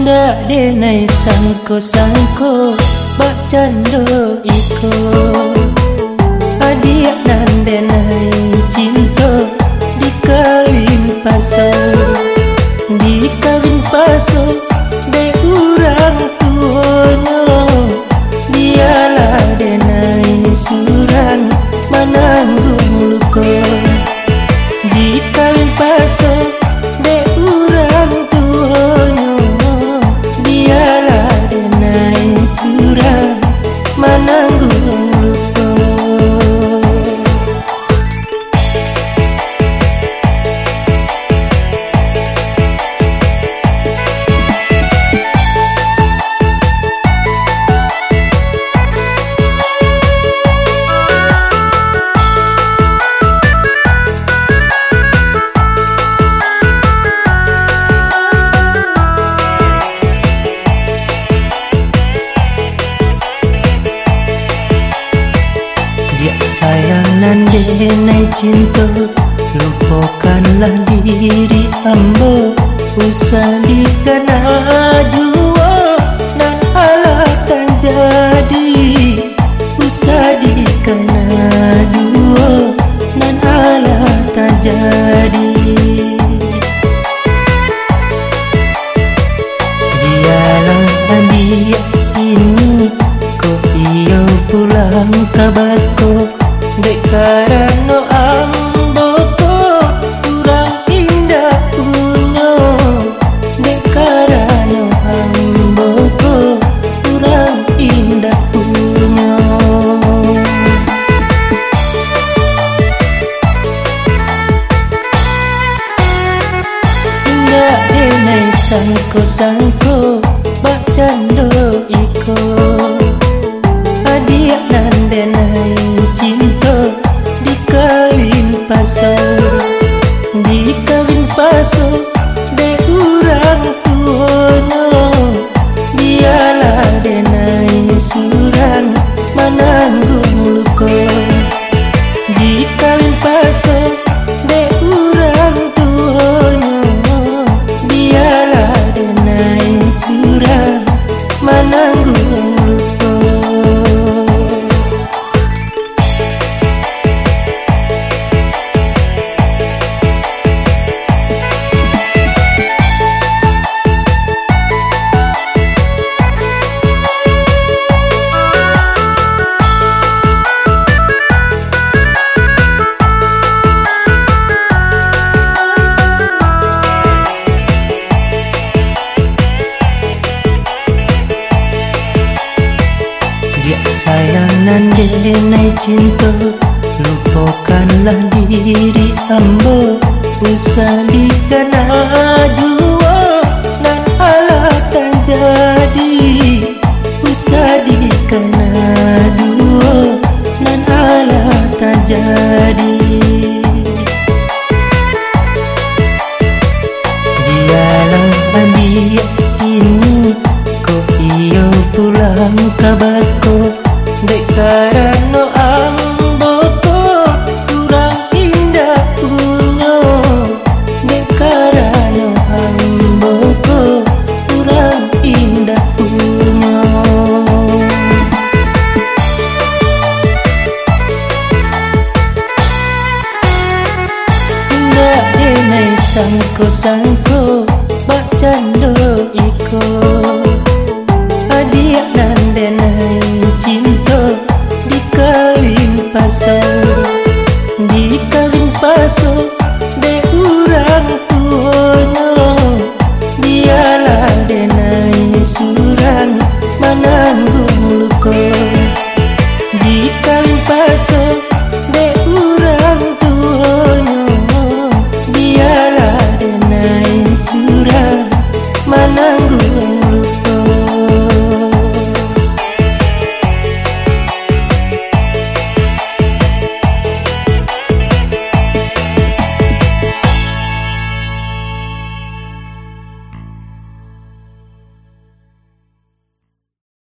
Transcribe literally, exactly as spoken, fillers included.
Ndak denai sangko-sangko bak cando iko adik nan denai cinta dikawin paso dikawin paso de urang tuonyo dialah denai surang mananggung luko dikawin paso de urang tuonyo dialah denai surang mananggung luko. Sayang nan denai cinta, lupakanlah diri ambo. Usah dikena jua nan alatan jadi. Usah dikena jua nan alatan jadi. Dialah dia ini, kok iyo pulang kabarku. Dek karano amboko kurang indah punyo. Dek karano amboko kurang indah punyo. Ndak denai sangko-sangko bak cando iko adik nan denai cinta dikawin paso dikawin paso de urang tuonyo dialah denai surang mananggung luko dikawin paso de urang tuonyo dialah denai surang mananggung luko. Sayang nan denai cinta, lupakanlah diri ambo. Usah dikena jua nan alatan jadi. Usah dikena jua nan alatan jadi. Dialah dia ini, kok iyo pulang kabarku. Dek karano amboko kurang indah punyo. Dek karano amboko kurang indah punyo. Ndak denai sangko-sangko bak cando iko adik nan denai cinta dikawin paso dikawin paso